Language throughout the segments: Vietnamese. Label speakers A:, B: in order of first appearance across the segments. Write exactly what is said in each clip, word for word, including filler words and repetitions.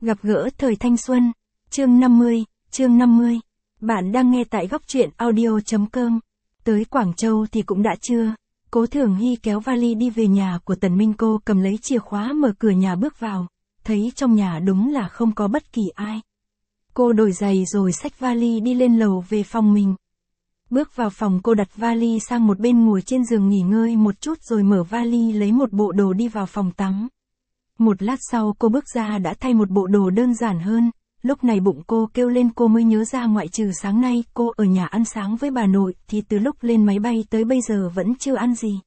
A: Gặp gỡ thời thanh xuân, chương năm mươi, chương năm mươi. Bạn đang nghe tại góc truyện audio chấm com. Tới Quảng Châu thì cũng đã trưa, Cố Thường Hy kéo vali đi về nhà của Tần Minh. Cô cầm lấy chìa khóa mở cửa nhà bước vào, thấy trong nhà đúng là không có bất kỳ ai. Cô đổi giày rồi xách vali đi lên lầu về phòng mình. Bước vào phòng, cô đặt vali sang một bên, ngồi trên giường nghỉ ngơi một chút rồi mở vali lấy một bộ đồ đi vào phòng tắm. Một lát sau cô bước ra đã thay một bộ đồ đơn giản hơn. Lúc này bụng cô kêu lên, cô mới nhớ ra ngoại trừ sáng nay cô ở nhà ăn sáng với bà nội thì từ lúc lên máy bay tới bây giờ vẫn chưa ăn gì.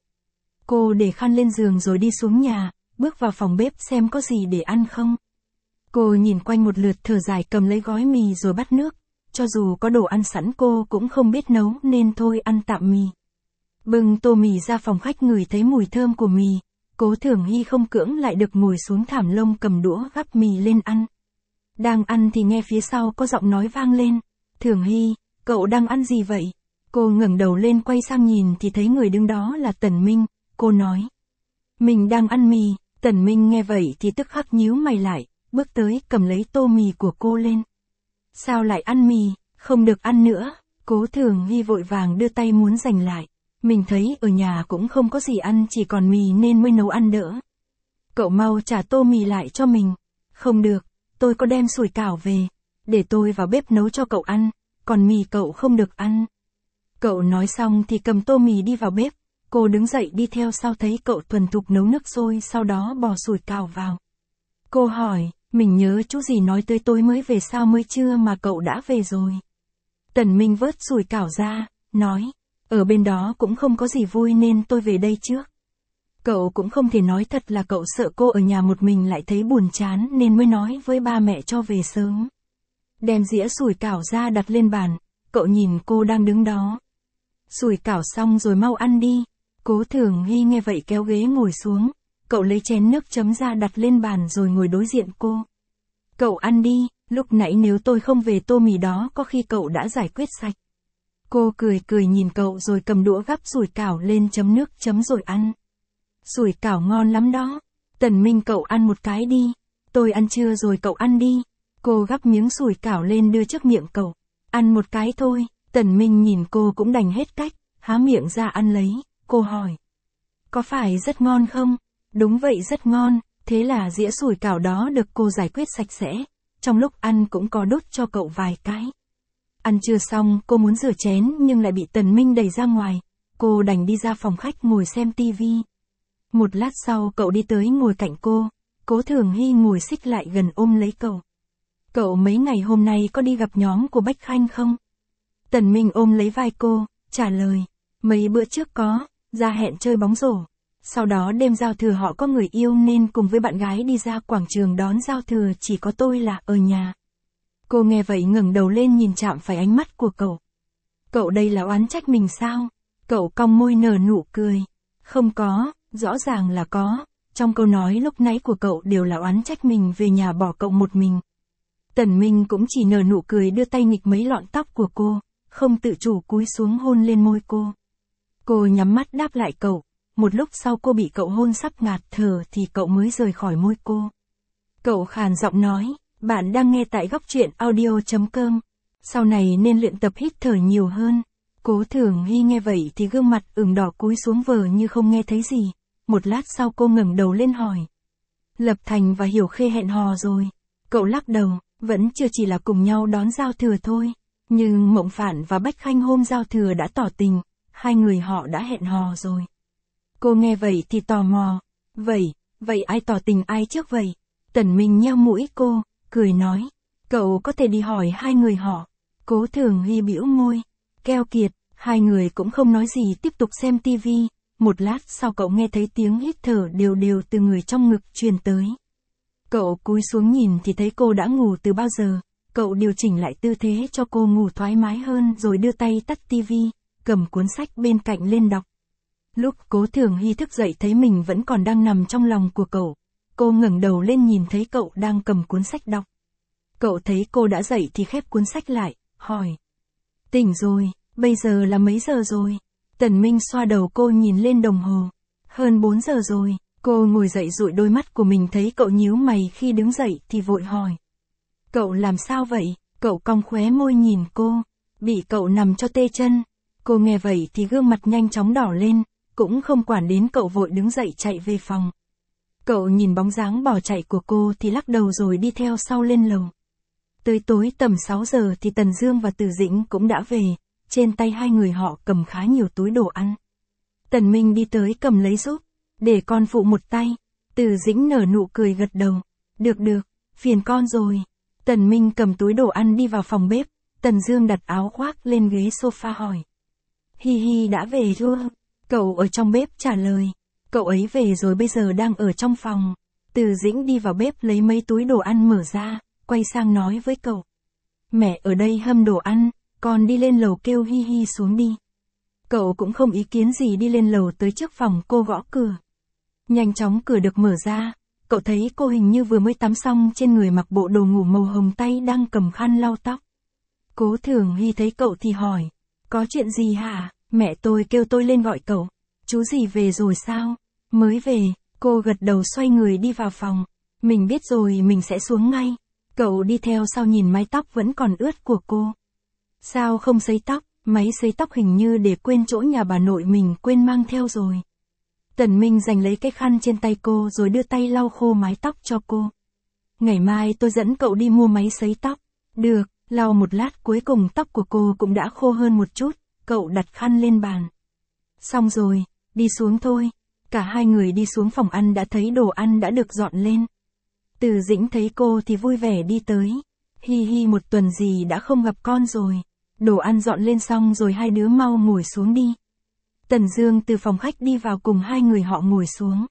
A: Cô để khăn lên giường rồi đi xuống nhà, bước vào phòng bếp xem có gì để ăn không. Cô nhìn quanh một lượt thở dài, cầm lấy gói mì rồi bắt nước. Cho dù có đồ ăn sẵn cô cũng không biết nấu nên thôi ăn tạm mì. Bưng tô mì ra phòng khách, ngửi thấy mùi thơm của mì. Cố Thường Hy không cưỡng lại được ngồi xuống thảm lông cầm đũa gắp mì lên ăn. Đang ăn thì nghe phía sau có giọng nói vang lên. Thường Hy, cậu đang ăn gì vậy? Cô ngẩng đầu lên quay sang nhìn thì thấy người đứng đó là Tần Minh. Cô nói, mình đang ăn mì. Tần Minh nghe vậy thì tức khắc nhíu mày lại, bước tới cầm lấy tô mì của cô lên. Sao lại ăn mì, không được ăn nữa. Cố Thường Hy vội vàng đưa tay muốn giành lại. Mình thấy ở nhà cũng không có gì ăn, chỉ còn mì nên mới nấu ăn đỡ. Cậu mau trả tô mì lại cho mình. Không được, tôi có đem sủi cảo về. Để tôi vào bếp nấu cho cậu ăn, còn mì cậu không được ăn. Cậu nói xong thì cầm tô mì đi vào bếp. Cô đứng dậy đi theo sau, thấy cậu thuần thục nấu nước sôi, sau đó bỏ sủi cảo vào. Cô hỏi, mình nhớ chú gì nói tới tôi mới về, sao mới trưa mà cậu đã về rồi? Tần Minh vớt sủi cảo ra, nói, ở bên đó cũng không có gì vui nên tôi về đây trước. Cậu cũng không thể nói thật là cậu sợ cô ở nhà một mình lại thấy buồn chán nên mới nói với ba mẹ cho về sớm. Đem dĩa sủi cảo ra đặt lên bàn, cậu nhìn cô đang đứng đó. Sủi cảo xong rồi mau ăn đi. Cố Thường Hy nghe vậy kéo ghế ngồi xuống, cậu lấy chén nước chấm ra đặt lên bàn rồi ngồi đối diện cô. Cậu ăn đi, lúc nãy nếu tôi không về tô mì đó có khi cậu đã giải quyết sạch. Cô cười cười nhìn cậu rồi cầm đũa gắp sủi cảo lên, chấm nước chấm rồi ăn. Sủi cảo ngon lắm đó. Tần Minh, cậu ăn một cái đi. Tôi ăn chưa rồi, cậu ăn đi. Cô gắp miếng sủi cảo lên đưa trước miệng cậu. Ăn một cái thôi. Tần Minh nhìn cô cũng đành hết cách, há miệng ra ăn lấy. Cô hỏi, có phải rất ngon không? Đúng vậy, rất ngon. Thế là dĩa sủi cảo đó được cô giải quyết sạch sẽ. Trong lúc ăn cũng có đút cho cậu vài cái. Ăn chưa xong, cô muốn rửa chén nhưng lại bị Tần Minh đẩy ra ngoài. Cô đành đi ra phòng khách ngồi xem tivi. Một lát sau cậu đi tới ngồi cạnh cô. Cố Thường Hy ngồi xích lại gần ôm lấy cậu. Cậu mấy ngày hôm nay có đi gặp nhóm của Bách Khanh không? Tần Minh ôm lấy vai cô, trả lời. Mấy bữa trước có, ra hẹn chơi bóng rổ. Sau đó đêm giao thừa họ có người yêu nên cùng với bạn gái đi ra quảng trường đón giao thừa, chỉ có tôi là ở nhà. Cô nghe vậy ngẩng đầu lên nhìn chạm phải ánh mắt của cậu. Cậu đây là oán trách mình sao? Cậu cong môi nở nụ cười. Không có, rõ ràng là có. Trong câu nói lúc nãy của cậu đều là oán trách mình về nhà bỏ cậu một mình. Tần Minh cũng chỉ nở nụ cười, đưa tay nghịch mấy lọn tóc của cô, không tự chủ cúi xuống hôn lên môi cô. Cô nhắm mắt đáp lại cậu. Một lúc sau cô bị cậu hôn sắp ngạt thở thì cậu mới rời khỏi môi cô. Cậu khàn giọng nói, bạn đang nghe tại góc truyện audio chấm com. Sau này nên luyện tập hít thở nhiều hơn. Cố Thường Hy nghe vậy thì gương mặt ửng đỏ cúi xuống vờ như không nghe thấy gì. Một lát sau cô ngẩng đầu lên hỏi, Lập Thành và Hiểu Khê hẹn hò rồi? Cậu lắc đầu, vẫn chưa, chỉ là cùng nhau đón giao thừa thôi. Nhưng Mộng Phản và Bách Khanh hôm giao thừa đã tỏ tình, hai người họ đã hẹn hò rồi. Cô nghe vậy thì tò mò, vậy, vậy ai tỏ tình ai trước vậy? Tần Minh nheo mũi cô, cười nói, cậu có thể đi hỏi hai người họ. Cố Thường Hy bĩu môi, keo kiệt, hai người cũng không nói gì tiếp tục xem tivi. Một lát sau cậu nghe thấy tiếng hít thở đều đều từ người trong ngực truyền tới. Cậu cúi xuống nhìn thì thấy cô đã ngủ từ bao giờ. Cậu điều chỉnh lại tư thế cho cô ngủ thoải mái hơn rồi đưa tay tắt tivi, cầm cuốn sách bên cạnh lên đọc. Lúc Cố Thường Hy thức dậy thấy mình vẫn còn đang nằm trong lòng của cậu. Cô ngẩng đầu lên nhìn thấy cậu đang cầm cuốn sách đọc. Cậu thấy cô đã dậy thì khép cuốn sách lại, hỏi. Tỉnh rồi, bây giờ là mấy giờ rồi? Tần Minh xoa đầu cô nhìn lên đồng hồ. Hơn bốn giờ rồi. Cô ngồi dậy dụi đôi mắt của mình thấy cậu nhíu mày khi đứng dậy thì vội hỏi. Cậu làm sao vậy? Cậu cong khóe môi nhìn cô. Bị cậu nằm cho tê chân. Cô nghe vậy thì gương mặt nhanh chóng đỏ lên, cũng không quản đến cậu vội đứng dậy chạy về phòng. Cậu nhìn bóng dáng bỏ chạy của cô thì lắc đầu rồi đi theo sau lên lầu. Tới tối tầm sáu giờ thì Tần Dương và Từ Dĩnh cũng đã về, trên tay hai người họ cầm khá nhiều túi đồ ăn. Tần Minh đi tới cầm lấy giúp, để con phụ một tay. Từ Dĩnh nở nụ cười gật đầu. Được được, phiền con rồi. Tần Minh cầm túi đồ ăn đi vào phòng bếp, Tần Dương đặt áo khoác lên ghế sofa hỏi. Hi Hi đã về chưa? Cậu ở trong bếp trả lời. Cậu ấy về rồi bây giờ đang ở trong phòng. Từ Dĩnh đi vào bếp lấy mấy túi đồ ăn mở ra, quay sang nói với cậu. Mẹ ở đây hâm đồ ăn, con đi lên lầu kêu Hi Hi xuống đi. Cậu cũng không ý kiến gì đi lên lầu tới trước phòng cô gõ cửa. Nhanh chóng cửa được mở ra, cậu thấy cô hình như vừa mới tắm xong trên người mặc bộ đồ ngủ màu hồng tay đang cầm khăn lau tóc. Cố Thường Hy thấy cậu thì hỏi. Có chuyện gì hả? Mẹ tôi kêu tôi lên gọi cậu. Chú gì về rồi sao? Mới về, cô gật đầu xoay người đi vào phòng. Mình biết rồi mình sẽ xuống ngay. Cậu đi theo sau nhìn mái tóc vẫn còn ướt của cô. Sao không sấy tóc? Máy sấy tóc hình như để quên chỗ nhà bà nội mình quên mang theo rồi. Tần Minh giành lấy cái khăn trên tay cô rồi đưa tay lau khô mái tóc cho cô. Ngày mai tôi dẫn cậu đi mua máy sấy tóc. Được, lau một lát cuối cùng tóc của cô cũng đã khô hơn một chút, cậu đặt khăn lên bàn. Xong rồi, đi xuống thôi. Cả hai người đi xuống phòng ăn đã thấy đồ ăn đã được dọn lên. Từ Dĩnh thấy cô thì vui vẻ đi tới. Hi Hi một tuần gì đã không gặp con rồi. Đồ ăn dọn lên xong rồi hai đứa mau ngồi xuống đi. Tần Dương từ phòng khách đi vào cùng hai người họ ngồi xuống.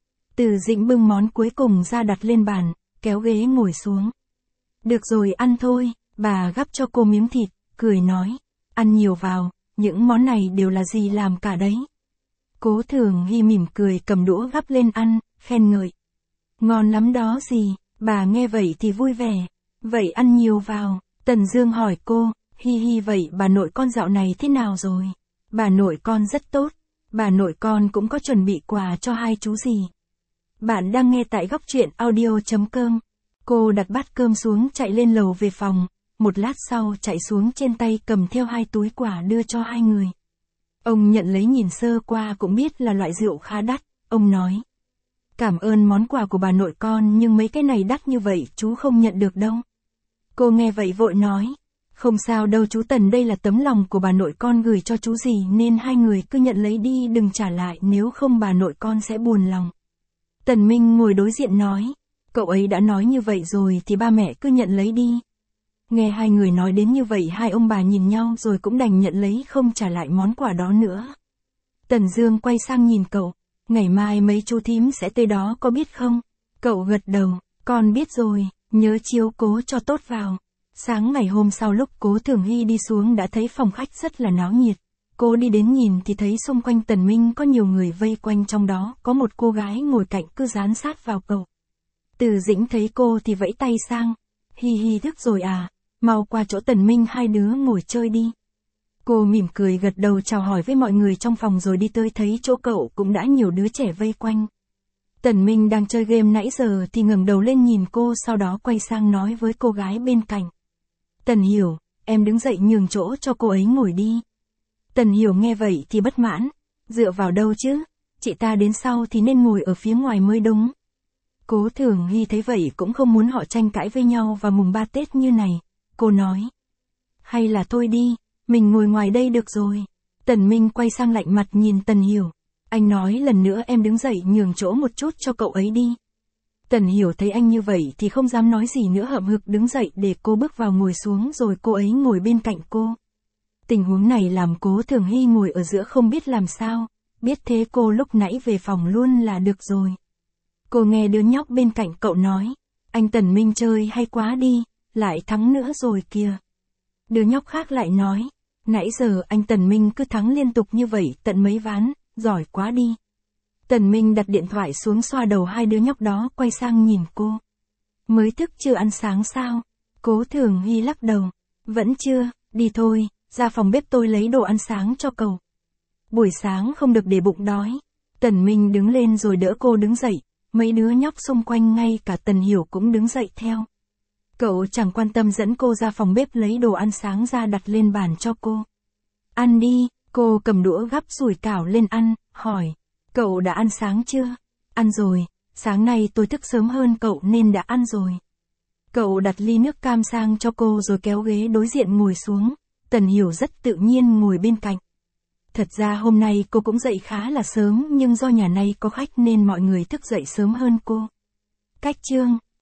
A: Từ Dĩnh bưng món cuối cùng ra đặt lên bàn, kéo ghế ngồi xuống. Được rồi ăn thôi, bà gắp cho cô miếng thịt, cười nói. Ăn nhiều vào, những món này đều là dì làm cả đấy. Cố Thường Hy mỉm cười cầm đũa gắp lên ăn, khen ngợi. Ngon lắm đó dì, bà nghe vậy thì vui vẻ. Vậy ăn nhiều vào, Tần Dương hỏi cô. Hi Hi vậy bà nội con dạo này thế nào rồi? Bà nội con rất tốt, bà nội con cũng có chuẩn bị quà cho hai chú dì. Bạn đang nghe tại góc truyện audio chấm com. Cô đặt bát cơm xuống chạy lên lầu về phòng, một lát sau chạy xuống trên tay cầm theo hai túi quà đưa cho hai người. Ông nhận lấy nhìn sơ qua cũng biết là loại rượu khá đắt, ông nói. Cảm ơn món quà của bà nội con nhưng mấy cái này đắt như vậy chú không nhận được đâu. Cô nghe vậy vội nói. Không sao đâu chú Tần, đây là tấm lòng của bà nội con gửi cho chú dì nên hai người cứ nhận lấy đi, đừng trả lại nếu không bà nội con sẽ buồn lòng. Tần Minh ngồi đối diện nói, cậu ấy đã nói như vậy rồi thì ba mẹ cứ nhận lấy đi. Nghe hai người nói đến như vậy hai ông bà nhìn nhau rồi cũng đành nhận lấy không trả lại món quà đó nữa. Tần Dương quay sang nhìn cậu, ngày mai mấy chú thím sẽ tới đó có biết không? Cậu gật đầu, con biết rồi, nhớ chiếu cố cho tốt vào. Sáng ngày hôm sau lúc Cố Thường Hy đi xuống đã thấy phòng khách rất là náo nhiệt. Cô đi đến nhìn thì thấy xung quanh Tần Minh có nhiều người vây quanh, trong đó có một cô gái ngồi cạnh cứ dán sát vào cậu. Từ Dĩnh thấy cô thì vẫy tay sang. Hi Hi thức rồi à, mau qua chỗ Tần Minh hai đứa ngồi chơi đi. Cô mỉm cười gật đầu chào hỏi với mọi người trong phòng rồi đi tới thấy chỗ cậu cũng đã nhiều đứa trẻ vây quanh. Tần Minh đang chơi game nãy giờ thì ngẩng đầu lên nhìn cô, sau đó quay sang nói với cô gái bên cạnh. Tần Hiểu, em đứng dậy nhường chỗ cho cô ấy ngồi đi. Tần Hiểu nghe vậy thì bất mãn. Dựa vào đâu chứ, chị ta đến sau thì nên ngồi ở phía ngoài mới đúng. Cố Thường Hy thấy vậy cũng không muốn họ tranh cãi với nhau vào mùng ba Tết như này. Cô nói. Hay là thôi đi, mình ngồi ngoài đây được rồi. Tần Minh quay sang lạnh mặt nhìn Tần Hiểu. Anh nói lần nữa em đứng dậy nhường chỗ một chút cho cậu ấy đi. Tần Hiểu thấy anh như vậy thì không dám nói gì nữa, hậm hực đứng dậy để cô bước vào ngồi xuống rồi cô ấy ngồi bên cạnh cô. Tình huống này làm Cố Thường Hy ngồi ở giữa không biết làm sao, biết thế cô lúc nãy về phòng luôn là được rồi. Cô nghe đứa nhóc bên cạnh cậu nói, anh Tần Minh chơi hay quá đi, lại thắng nữa rồi kìa. Đứa nhóc khác lại nói, nãy giờ anh Tần Minh cứ thắng liên tục như vậy tận mấy ván, giỏi quá đi. Tần Minh đặt điện thoại xuống xoa đầu hai đứa nhóc đó quay sang nhìn cô. Mới thức chưa ăn sáng sao? Cố Thường Hy lắc đầu. Vẫn chưa, đi thôi, ra phòng bếp tôi lấy đồ ăn sáng cho cậu. Buổi sáng không được để bụng đói. Tần Minh đứng lên rồi đỡ cô đứng dậy, mấy đứa nhóc xung quanh ngay cả Tần Hiểu cũng đứng dậy theo. Cậu chẳng quan tâm dẫn cô ra phòng bếp lấy đồ ăn sáng ra đặt lên bàn cho cô. Ăn đi, cô cầm đũa gắp sủi cảo lên ăn, hỏi. Cậu đã ăn sáng chưa? Ăn rồi, sáng nay tôi thức sớm hơn cậu nên đã ăn rồi. Cậu đặt ly nước cam sang cho cô rồi kéo ghế đối diện ngồi xuống. Tần Hiểu rất tự nhiên ngồi bên cạnh. Thật ra hôm nay cô cũng dậy khá là sớm nhưng do nhà này có khách nên mọi người thức dậy sớm hơn cô. Cách chương